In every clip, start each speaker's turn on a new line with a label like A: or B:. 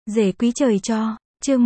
A: Rể quý trời cho, chương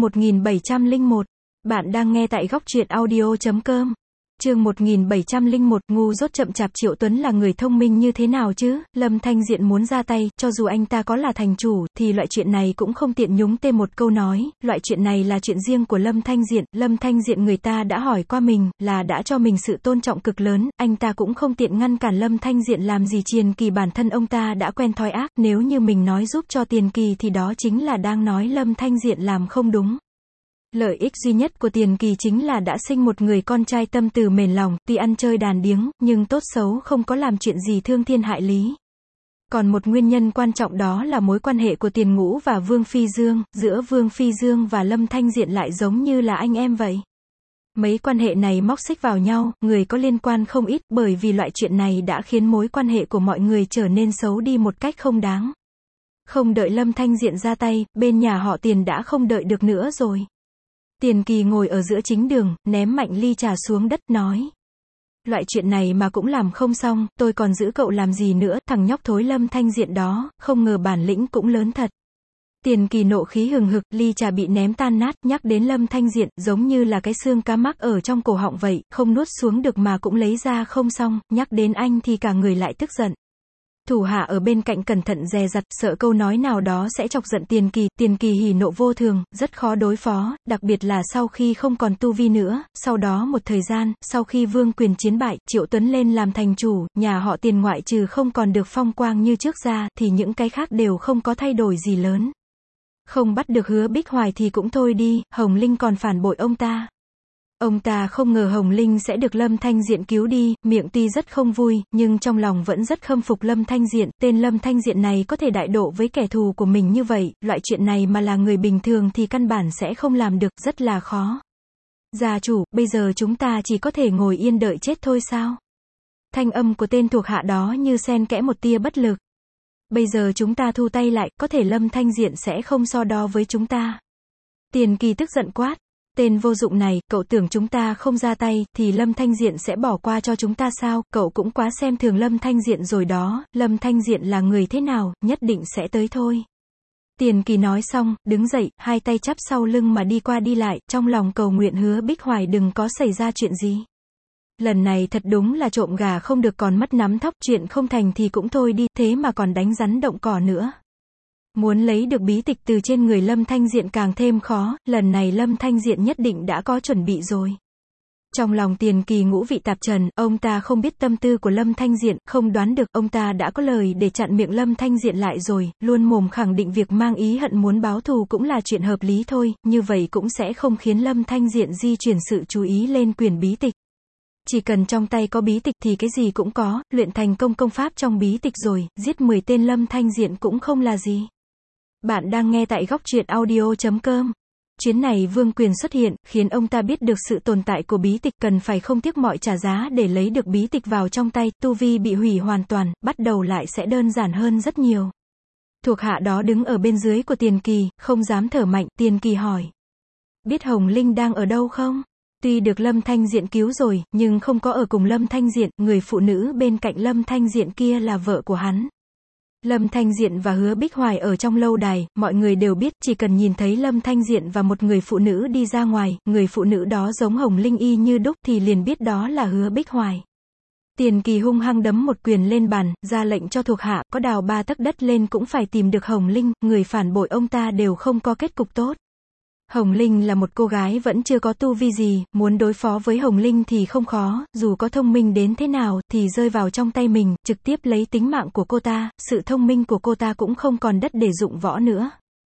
A: 1701. Bạn đang nghe tại góc truyện audio.com. Chương 1701, ngu dốt chậm chạp. Triệu Tuấn là người thông minh như thế nào chứ? Lâm Thanh Diện muốn ra tay, cho dù anh ta có là thành chủ, thì loại chuyện này cũng không tiện nhúng tên một câu nói, loại chuyện này là chuyện riêng của Lâm Thanh Diện. Lâm Thanh Diện người ta đã hỏi qua mình, là đã cho mình sự tôn trọng cực lớn, anh ta cũng không tiện ngăn cản Lâm Thanh Diện làm gì. Tiền Kỳ bản thân ông ta đã quen thói ác, nếu như mình nói giúp cho Tiền Kỳ thì đó chính là đang nói Lâm Thanh Diện làm không đúng. Lợi ích duy nhất của Tiền Kỳ chính là đã sinh một người con trai tâm từ mềm lòng, tuy ăn chơi đàn điếng, nhưng tốt xấu không có làm chuyện gì thương thiên hại lý. Còn một nguyên nhân quan trọng đó là mối quan hệ của Tiền Ngũ và Vương Phi Dương, giữa Vương Phi Dương và Lâm Thanh Diện lại giống như là anh em vậy. Mấy quan hệ này móc xích vào nhau, người có liên quan không ít, bởi vì loại chuyện này đã khiến mối quan hệ của mọi người trở nên xấu đi một cách không đáng. Không đợi Lâm Thanh Diện ra tay, bên nhà họ Tiền đã không đợi được nữa rồi. Tiền Kỳ ngồi ở giữa chính đường, ném mạnh ly trà xuống đất, nói: loại chuyện này mà cũng làm không xong, tôi còn giữ cậu làm gì nữa, thằng nhóc thối Lâm Thanh Diện đó, không ngờ bản lĩnh cũng lớn thật. Tiền Kỳ nộ khí hừng hực, ly trà bị ném tan nát, nhắc đến Lâm Thanh Diện, giống như là cái xương cá mắc ở trong cổ họng vậy, không nuốt xuống được mà cũng lấy ra không xong, nhắc đến anh thì cả người lại tức giận. Thủ hạ ở bên cạnh cẩn thận dè dặt, sợ câu nói nào đó sẽ chọc giận Tiền Kỳ. Tiền Kỳ hỉ nộ vô thường, rất khó đối phó, đặc biệt là sau khi không còn tu vi nữa. Sau đó một thời gian, sau khi Vương Quyền chiến bại, Triệu Tuấn lên làm thành chủ, nhà họ Tiền ngoại trừ không còn được phong quang như trước ra, thì những cái khác đều không có thay đổi gì lớn. Không bắt được Hứa Bích Hoài thì cũng thôi đi, Hồng Linh còn phản bội ông ta. Ông ta không ngờ Hồng Linh sẽ được Lâm Thanh Diện cứu đi, miệng tuy rất không vui, nhưng trong lòng vẫn rất khâm phục Lâm Thanh Diện. Tên Lâm Thanh Diện này có thể đại độ với kẻ thù của mình như vậy, loại chuyện này mà là người bình thường thì căn bản sẽ không làm được, rất là khó. Gia chủ, bây giờ chúng ta chỉ có thể ngồi yên đợi chết thôi sao? Thanh âm của tên thuộc hạ đó như xen kẽ một tia bất lực. Bây giờ chúng ta thu tay lại, có thể Lâm Thanh Diện sẽ không so đo với chúng ta. Tiền Kỳ tức giận quát: tên vô dụng này, cậu tưởng chúng ta không ra tay, thì Lâm Thanh Diện sẽ bỏ qua cho chúng ta sao? Cậu cũng quá xem thường Lâm Thanh Diện rồi đó, Lâm Thanh Diện là người thế nào, nhất định sẽ tới thôi. Tiền Kỳ nói xong, đứng dậy, hai tay chắp sau lưng mà đi qua đi lại, trong lòng cầu nguyện Hứa Bích Hoài đừng có xảy ra chuyện gì. Lần này thật đúng là trộm gà không được còn mất nắm thóc, chuyện không thành thì cũng thôi đi, thế mà còn đánh rắn động cỏ nữa. Muốn lấy được bí tịch từ trên người Lâm Thanh Diện càng thêm khó, lần này Lâm Thanh Diện nhất định đã có chuẩn bị rồi. Trong lòng Tiền Kỳ ngũ vị tạp trần, ông ta không biết tâm tư của Lâm Thanh Diện, không đoán được, ông ta đã có lời để chặn miệng Lâm Thanh Diện lại rồi, luôn mồm khẳng định việc mang ý hận muốn báo thù cũng là chuyện hợp lý thôi, như vậy cũng sẽ không khiến Lâm Thanh Diện di chuyển sự chú ý lên quyền bí tịch. Chỉ cần trong tay có bí tịch thì cái gì cũng có, luyện thành công pháp trong bí tịch rồi, giết 10 tên Lâm Thanh Diện cũng không là gì. Bạn đang nghe tại góc truyện audio.com. Chuyến này Vương Quyền xuất hiện, khiến ông ta biết được sự tồn tại của bí tịch, cần phải không tiếc mọi trả giá để lấy được bí tịch vào trong tay, tu vi bị hủy hoàn toàn, bắt đầu lại sẽ đơn giản hơn rất nhiều. Thuộc hạ đó đứng ở bên dưới của Tiền Kỳ, không dám thở mạnh. Tiền Kỳ hỏi: biết Hồng Linh đang ở đâu không? Tuy được Lâm Thanh Diện cứu rồi, nhưng không có ở cùng Lâm Thanh Diện, người phụ nữ bên cạnh Lâm Thanh Diện kia là vợ của hắn. Lâm Thanh Diện và Hứa Bích Hoài ở trong lâu đài, mọi người đều biết, chỉ cần nhìn thấy Lâm Thanh Diện và một người phụ nữ đi ra ngoài, người phụ nữ đó giống Hồng Linh y như đúc thì liền biết đó là Hứa Bích Hoài. Tiền Kỳ hung hăng đấm một quyền lên bàn, ra lệnh cho thuộc hạ, có đào 3 tấc đất lên cũng phải tìm được Hồng Linh, người phản bội ông ta đều không có kết cục tốt. Hồng Linh là một cô gái vẫn chưa có tu vi gì, muốn đối phó với Hồng Linh thì không khó, dù có thông minh đến thế nào, thì rơi vào trong tay mình, trực tiếp lấy tính mạng của cô ta, sự thông minh của cô ta cũng không còn đất để dụng võ nữa.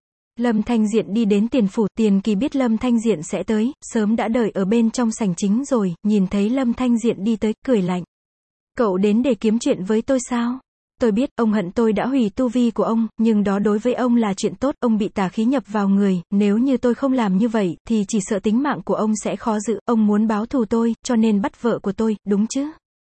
A: Lâm Thanh Diện đi đến Tiền phủ, Tiền Kỳ biết Lâm Thanh Diện sẽ tới, sớm đã đợi ở bên trong sảnh chính rồi, nhìn thấy Lâm Thanh Diện đi tới, cười lạnh: cậu đến để kiếm chuyện với tôi sao? Tôi biết, ông hận tôi đã hủy tu vi của ông, nhưng đó đối với ông là chuyện tốt, ông bị tà khí nhập vào người, nếu như tôi không làm như vậy, thì chỉ sợ tính mạng của ông sẽ khó giữ, ông muốn báo thù tôi, cho nên bắt vợ của tôi, đúng chứ?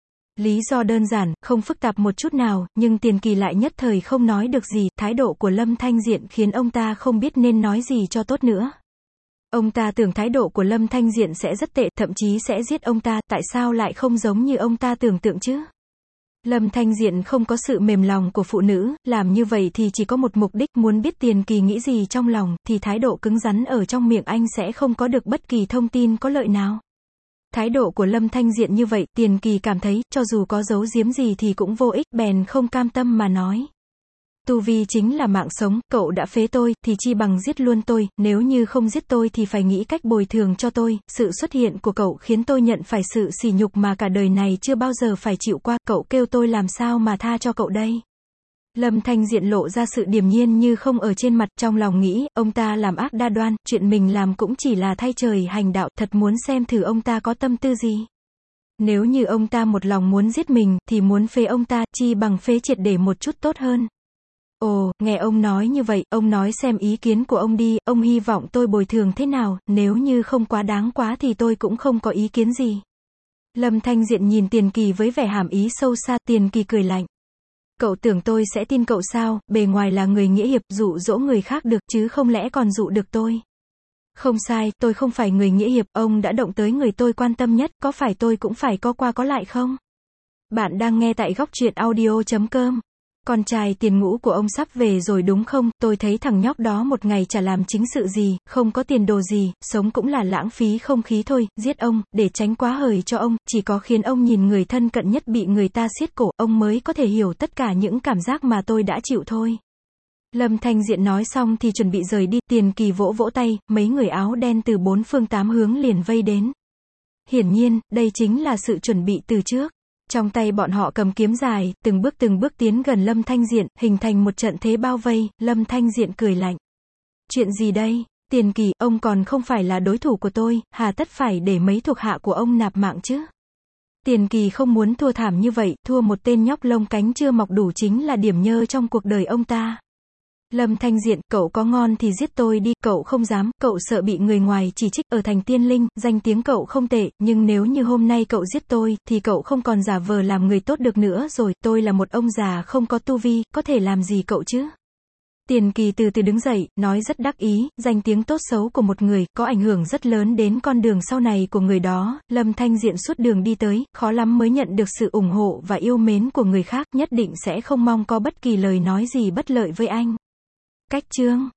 A: Lý do đơn giản, không phức tạp một chút nào, nhưng Tiền Kỳ lại nhất thời không nói được gì, thái độ của Lâm Thanh Diện khiến ông ta không biết nên nói gì cho tốt nữa. Ông ta tưởng thái độ của Lâm Thanh Diện sẽ rất tệ, thậm chí sẽ giết ông ta, tại sao lại không giống như ông ta tưởng tượng chứ? Lâm Thanh Diện không có sự mềm lòng của phụ nữ, làm như vậy thì chỉ có một mục đích, muốn biết Tiền Kỳ nghĩ gì trong lòng, thì thái độ cứng rắn ở trong miệng anh sẽ không có được bất kỳ thông tin có lợi nào. Thái độ của Lâm Thanh Diện như vậy, Tiền Kỳ cảm thấy, cho dù có giấu giếm gì thì cũng vô ích, bèn không cam tâm mà nói. Tu vi chính là mạng sống, cậu đã phế tôi, thì chi bằng giết luôn tôi, nếu như không giết tôi thì phải nghĩ cách bồi thường cho tôi, sự xuất hiện của cậu khiến tôi nhận phải sự sỉ nhục mà cả đời này chưa bao giờ phải chịu qua, cậu kêu tôi làm sao mà tha cho cậu đây. Lâm Thanh Diện lộ ra sự điềm nhiên như không ở trên mặt, trong lòng nghĩ, ông ta làm ác đa đoan, chuyện mình làm cũng chỉ là thay trời hành đạo, thật muốn xem thử ông ta có tâm tư gì. Nếu như ông ta một lòng muốn giết mình, thì muốn phế ông ta, chi bằng phế triệt để một chút tốt hơn. Ồ, nghe ông nói như vậy, ông nói xem ý kiến của ông đi, ông hy vọng tôi bồi thường thế nào, nếu như không quá đáng quá thì tôi cũng không có ý kiến gì. Lâm Thanh Diện nhìn Tiền Kỳ với vẻ hàm ý sâu xa, Tiền Kỳ cười lạnh. Cậu tưởng tôi sẽ tin cậu sao, bề ngoài là người nghĩa hiệp, dụ dỗ người khác được chứ không lẽ còn dụ được tôi. Không sai, tôi không phải người nghĩa hiệp, ông đã động tới người tôi quan tâm nhất, có phải tôi cũng phải có qua có lại không? Bạn đang nghe tại góc truyện audio.com. Con trai tiền ngũ của ông sắp về rồi đúng không, tôi thấy thằng nhóc đó một ngày chả làm chính sự gì, không có tiền đồ gì, sống cũng là lãng phí không khí thôi, giết ông, để tránh quá hời cho ông, chỉ có khiến ông nhìn người thân cận nhất bị người ta siết cổ, ông mới có thể hiểu tất cả những cảm giác mà tôi đã chịu thôi. Lâm Thanh Diện nói xong thì chuẩn bị rời đi, Tiền Kỳ vỗ vỗ tay, mấy người áo đen từ bốn phương tám hướng liền vây đến. Hiển nhiên, đây chính là sự chuẩn bị từ trước. Trong tay bọn họ cầm kiếm dài, từng bước tiến gần Lâm Thanh Diện, hình thành một trận thế bao vây, Lâm Thanh Diện cười lạnh. Chuyện gì đây? Tiền Kỳ, ông còn không phải là đối thủ của tôi, hà tất phải để mấy thuộc hạ của ông nạp mạng chứ? Tiền Kỳ không muốn thua thảm như vậy, thua một tên nhóc lông cánh chưa mọc đủ chính là điểm nhơ trong cuộc đời ông ta. Lâm Thanh Diện, cậu có ngon thì giết tôi đi, cậu không dám, cậu sợ bị người ngoài chỉ trích, ở thành Tiên Linh, danh tiếng cậu không tệ, nhưng nếu như hôm nay cậu giết tôi, thì cậu không còn giả vờ làm người tốt được nữa rồi, tôi là một ông già không có tu vi, có thể làm gì cậu chứ? Tiền Kỳ từ từ đứng dậy, nói rất đắc ý, danh tiếng tốt xấu của một người, có ảnh hưởng rất lớn đến con đường sau này của người đó, Lâm Thanh Diện suốt đường đi tới, khó lắm mới nhận được sự ủng hộ và yêu mến của người khác, nhất định sẽ không mong có bất kỳ lời nói gì bất lợi với anh. Cách chương